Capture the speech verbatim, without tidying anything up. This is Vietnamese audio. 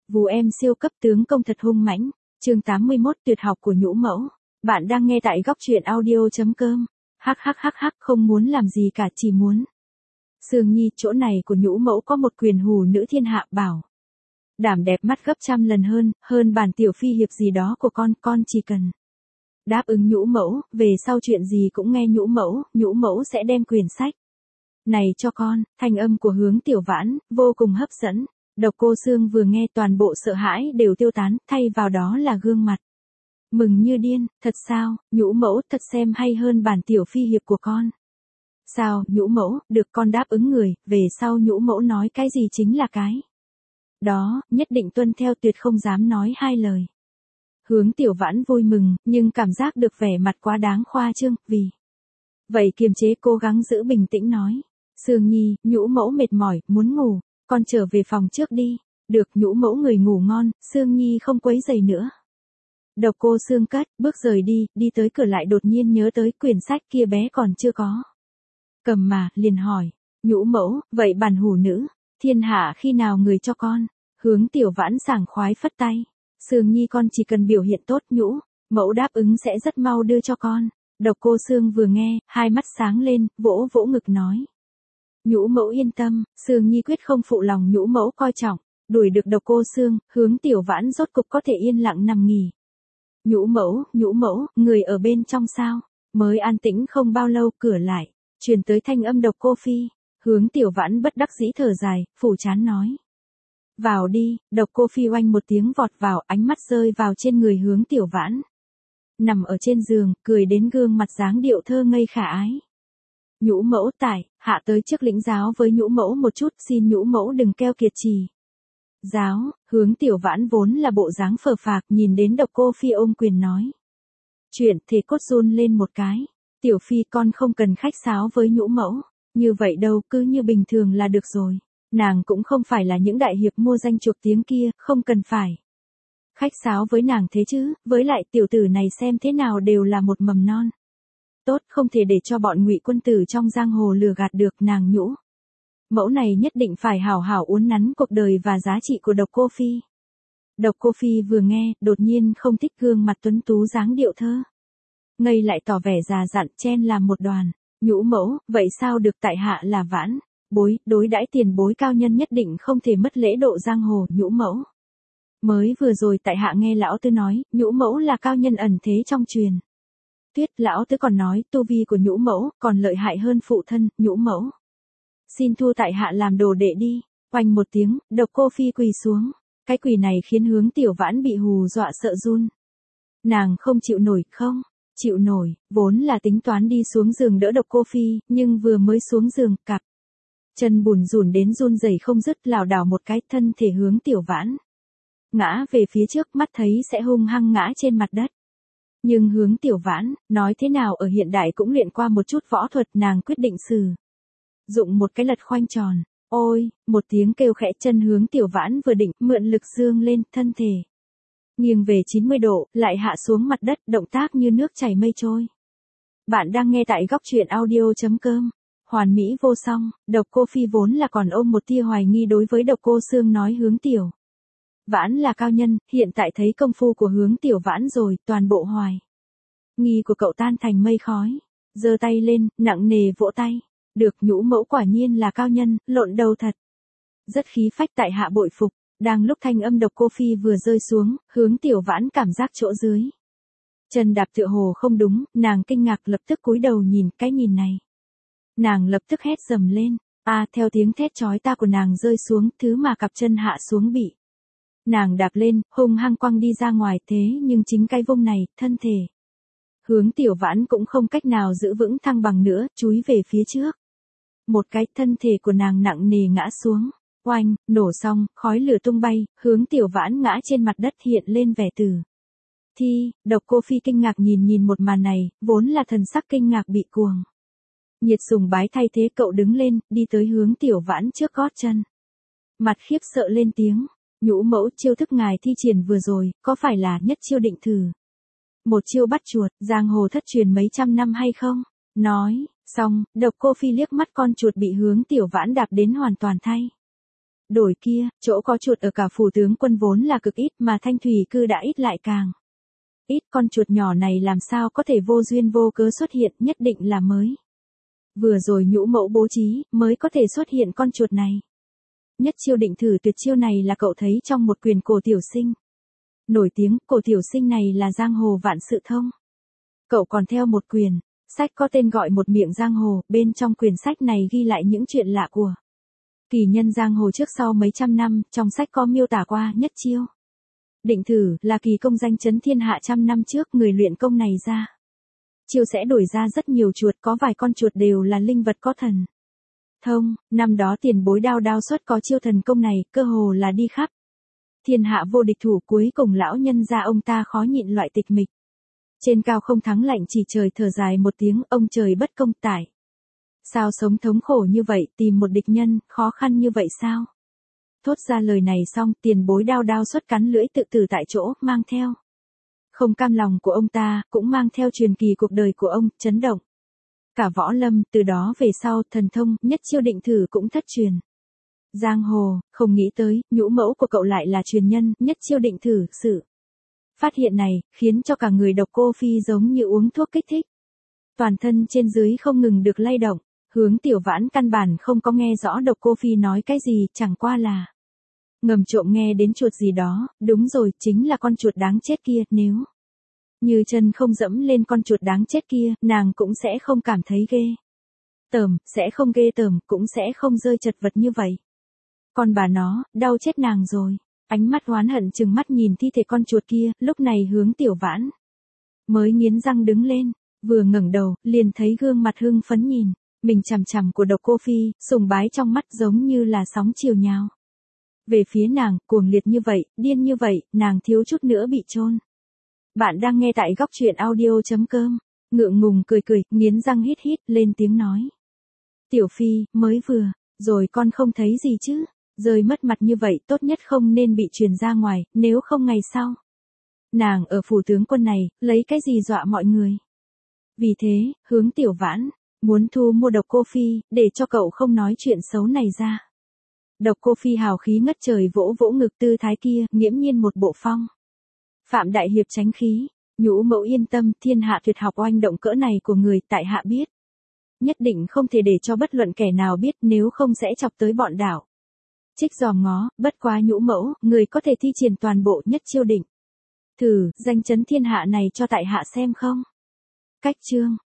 Vù em siêu cấp tướng công thật hung mãnh. Chương tám mươi mốt tuyệt học của nhũ mẫu. Bạn đang nghe tại góc truyện audio.com. Hắc hắc hắc hắc không muốn làm gì cả chỉ muốn. Sương Nhi chỗ này của nhũ mẫu có một quyền hù nữ thiên hạ bảo. Đảm đẹp mắt gấp trăm lần hơn, hơn bản tiểu phi hiệp gì đó của con, con chỉ cần. Đáp ứng nhũ mẫu, về sau chuyện gì cũng nghe nhũ mẫu, nhũ mẫu sẽ đem quyển sách này cho con. Thanh âm của Hướng Tiểu Vãn, vô cùng hấp dẫn. Độc Cô Sương vừa nghe toàn bộ sợ hãi đều tiêu tán, thay vào đó là gương mặt mừng như điên. Thật sao, nhũ mẫu thật xem hay hơn bản tiểu phi hiệp của con. Sao, nhũ mẫu, được con đáp ứng người, về sau nhũ mẫu nói cái gì chính là cái đó, nhất định tuân theo, tuyệt không dám nói hai lời. Hướng Tiểu Vãn vui mừng, nhưng cảm giác được vẻ mặt quá đáng khoa trương, vì vậy kiềm chế cố gắng giữ bình tĩnh nói. Sương Nhi, nhũ mẫu mệt mỏi, muốn ngủ, con trở về phòng trước đi. Được, nhũ mẫu người ngủ ngon, Sương Nhi không quấy rầy nữa. Độc Cô Sương cất bước rời đi, đi tới cửa lại đột nhiên nhớ tới quyển sách kia bé còn chưa có cầm mà, liền hỏi. Nhũ mẫu, vậy bản hủ nữ, thiên hạ khi nào người cho con? Hướng Tiểu Vãn sảng khoái phất tay. Sương Nhi con chỉ cần biểu hiện tốt, nhũ mẫu đáp ứng sẽ rất mau đưa cho con. Độc Cô Sương vừa nghe, hai mắt sáng lên, vỗ vỗ ngực nói. Nhũ mẫu yên tâm, Sương Nhi quyết không phụ lòng nhũ mẫu coi trọng. Đuổi được Độc Cô Sương, Hướng Tiểu Vãn rốt cục có thể yên lặng nằm nghỉ. Nhũ mẫu, nhũ mẫu, người ở bên trong sao? Mới an tĩnh không bao lâu, cửa lại truyền tới thanh âm Độc Cô Phi. Hướng Tiểu Vãn bất đắc dĩ thở dài, phủ chán nói. Vào đi. Độc Cô Phi oanh một tiếng vọt vào, ánh mắt rơi vào trên người Hướng Tiểu Vãn. Nằm ở trên giường, cười đến gương mặt dáng điệu thơ ngây khả ái. Nhũ mẫu tại, hạ tới trước lĩnh giáo với nhũ mẫu một chút, xin nhũ mẫu đừng keo kiệt trì giáo. Hướng Tiểu Vãn vốn là bộ dáng phờ phạc, nhìn đến Độc Cô Phi ôm quyền nói. Chuyện thể cốt run lên một cái. Tiểu Phi con không cần khách sáo với nhũ mẫu. Như vậy đâu, cứ như bình thường là được rồi. Nàng cũng không phải là những đại hiệp mua danh chuộc tiếng kia, không cần phải khách sáo với nàng thế chứ, với lại tiểu tử này xem thế nào đều là một mầm non. Tốt, không thể để cho bọn ngụy quân tử trong giang hồ lừa gạt được nàng nhũ mẫu này, nhất định phải hảo hảo uốn nắn cuộc đời và giá trị của Độc Cô Phi. Độc Cô Phi vừa nghe, đột nhiên không thích gương mặt tuấn tú dáng điệu thơ ngây lại, tỏ vẻ già dặn, chen làm một đoàn. Nhũ mẫu, vậy sao được, tại hạ là Vãn bối, đối đãi tiền bối cao nhân nhất định không thể mất lễ độ giang hồ. Nhũ mẫu, mới vừa rồi tại hạ nghe lão tứ nói, nhũ mẫu là cao nhân ẩn thế trong truyền tuyết, lão tứ còn nói tu vi của nhũ mẫu còn lợi hại hơn phụ thân. Nhũ mẫu xin thu tại hạ làm đồ đệ đi. Oanh một tiếng, Độc Cô Phi quỳ xuống. Cái quỳ này khiến Hướng Tiểu Vãn bị hù dọa sợ run. Nàng không chịu nổi, không chịu nổi, vốn là tính toán đi xuống giường đỡ Độc Cô Phi, nhưng vừa mới xuống giường, cặp chân bùn rùn đến run rẩy không dứt, lảo đảo một cái, thân thể Hướng Tiểu Vãn ngã về phía trước, mắt thấy sẽ hung hăng ngã trên mặt đất. Nhưng Hướng Tiểu Vãn, nói thế nào ở hiện đại cũng luyện qua một chút võ thuật, nàng quyết định sử dụng một cái lật khoanh tròn. Ôi, một tiếng kêu khẽ, chân Hướng Tiểu Vãn vừa định mượn lực dương lên, thân thể nghiêng về chín mươi độ, lại hạ xuống mặt đất, động tác như nước chảy mây trôi. Bạn đang nghe tại góc truyện audio.com. Hoàn mỹ vô song. Độc Cô Phi vốn là còn ôm một tia hoài nghi đối với Độc Cô Sương nói Hướng Tiểu Vãn là cao nhân, hiện tại thấy công phu của Hướng Tiểu Vãn rồi, toàn bộ hoài nghi của cậu tan thành mây khói. Giơ tay lên, nặng nề vỗ tay. Được, nhũ mẫu quả nhiên là cao nhân, lộn đầu thật rất khí phách, tại hạ bội phục. Đang lúc thanh âm Độc Cô Phi vừa rơi xuống, Hướng Tiểu Vãn cảm giác chỗ dưới chân đạp tựa hồ không đúng, nàng kinh ngạc lập tức cúi đầu nhìn. Cái nhìn này, nàng lập tức hét dầm lên. A à, theo tiếng thét chói ta của nàng rơi xuống, thứ mà cặp chân hạ xuống bị nàng đạp lên, hung hăng quăng đi ra ngoài. Thế nhưng chính cái vung này, thân thể Hướng Tiểu Vãn cũng không cách nào giữ vững thăng bằng nữa, chúi về phía trước. Một cái, thân thể của nàng nặng nề ngã xuống. Oanh, nổ xong, khói lửa tung bay, Hướng Tiểu Vãn ngã trên mặt đất, hiện lên vẻ tử thi. Độc Cô Phi kinh ngạc nhìn nhìn một màn này, vốn là thần sắc kinh ngạc bị cuồng nhiệt sùng bái thay thế, cậu đứng lên, đi tới Hướng Tiểu Vãn trước gót chân. Mặt khiếp sợ lên tiếng. Nhũ mẫu, chiêu thức ngài thi triển vừa rồi, có phải là nhất chiêu định thử một chiêu bắt chuột, giang hồ thất truyền mấy trăm năm hay không? Nói xong, Độc Cô Phi liếc mắt con chuột bị Hướng Tiểu Vãn đạp đến hoàn toàn thay Đổi kia, chỗ có chuột ở cả phủ tướng quân vốn là cực ít mà thanh thủy cư đã ít lại càng ít, con chuột nhỏ này làm sao có thể vô duyên vô cớ xuất hiện, nhất định là mới. Vừa rồi Nhũ Mẫu bố trí, mới có thể xuất hiện con chuột này. Nhất Chiêu định thử tuyệt chiêu này là cậu thấy trong một quyền Cổ Tiểu Sinh. Nổi tiếng, Cổ Tiểu Sinh này là giang hồ vạn sự thông. Cậu còn theo một quyền, sách có tên gọi Một Miệng Giang Hồ, bên trong quyển sách này ghi lại những chuyện lạ của kỳ nhân giang hồ trước sau mấy trăm năm, trong sách có miêu tả qua Nhất Chiêu định thử là kỳ công danh chấn thiên hạ trăm năm trước, người luyện công này ra chiêu sẽ đổi ra rất nhiều chuột, có vài con chuột đều là linh vật có thần thông, năm đó tiền bối Đao Đao Xuất có chiêu thần công này, cơ hồ là đi khắp thiên hạ vô địch thủ, cuối cùng lão nhân gia ông ta khó nhịn loại tịch mịch. Trên cao không thắng lạnh chỉ trời thở dài một tiếng, ông trời bất công tải. Sao sống thống khổ như vậy, tìm một địch nhân, khó khăn như vậy sao? Thốt ra lời này xong, tiền bối Đao Đao Xuất cắn lưỡi tự tử tại chỗ, mang theo không cam lòng của ông ta, cũng mang theo truyền kỳ cuộc đời của ông, chấn động cả võ lâm. Từ đó về sau, thần thông Nhất Chiêu định thử cũng thất truyền giang hồ. Không nghĩ tới, Nhũ Mẫu của cậu lại là truyền nhân Nhất Chiêu định thử. Sự phát hiện này khiến cho cả người Độc Cô Phi giống như uống thuốc kích thích, toàn thân trên dưới không ngừng được lay động. Hướng Tiểu Vãn căn bản không có nghe rõ Độc Cô Phi nói cái gì, chẳng qua là ngầm trộm nghe đến chuột gì đó. Đúng rồi, chính là con chuột đáng chết kia, nếu như chân không dẫm lên con chuột đáng chết kia, nàng cũng sẽ không cảm thấy ghê tởm, sẽ không ghê tởm, cũng sẽ không rơi chật vật như vậy. Con bà nó, đau chết nàng rồi. Ánh mắt oán hận trừng mắt nhìn thi thể con chuột kia, lúc này Hướng Tiểu Vãn mới nghiến răng đứng lên, vừa ngẩng đầu, liền thấy gương mặt hưng phấn nhìn mình chằm chằm của Độc Cô Phi, sùng bái trong mắt giống như là sóng chiều nhào về phía nàng, cuồng liệt như vậy, điên như vậy, nàng thiếu chút nữa bị chôn. Bạn đang nghe tại góc truyện audio chấm com. Ngượng ngùng cười cười, nghiến răng hít hít, lên tiếng nói. Tiểu Phi, mới vừa, rồi con không thấy gì chứ, rơi mất mặt như vậy, tốt nhất không nên bị truyền ra ngoài, nếu không ngày sau nàng ở phủ tướng quân này, lấy cái gì dọa mọi người. Vì thế, Hướng Tiểu Vãn muốn thu mua Độc Cô Phi, để cho cậu không nói chuyện xấu này ra. Độc Cô Phi hào khí ngất trời vỗ vỗ ngực, tư thái kia, nghiễm nhiên một bộ phong phạm đại hiệp tránh khí. Nhũ Mẫu yên tâm, thiên hạ tuyệt học oanh động cỡ này của người, tại hạ biết. Nhất định không thể để cho bất luận kẻ nào biết, nếu không sẽ chọc tới bọn đảo Trích giòm ngó. Bất quá Nhũ Mẫu, người có thể thi triển toàn bộ Nhất Chiêu định thử danh chấn thiên hạ này cho tại hạ xem không? Cách chương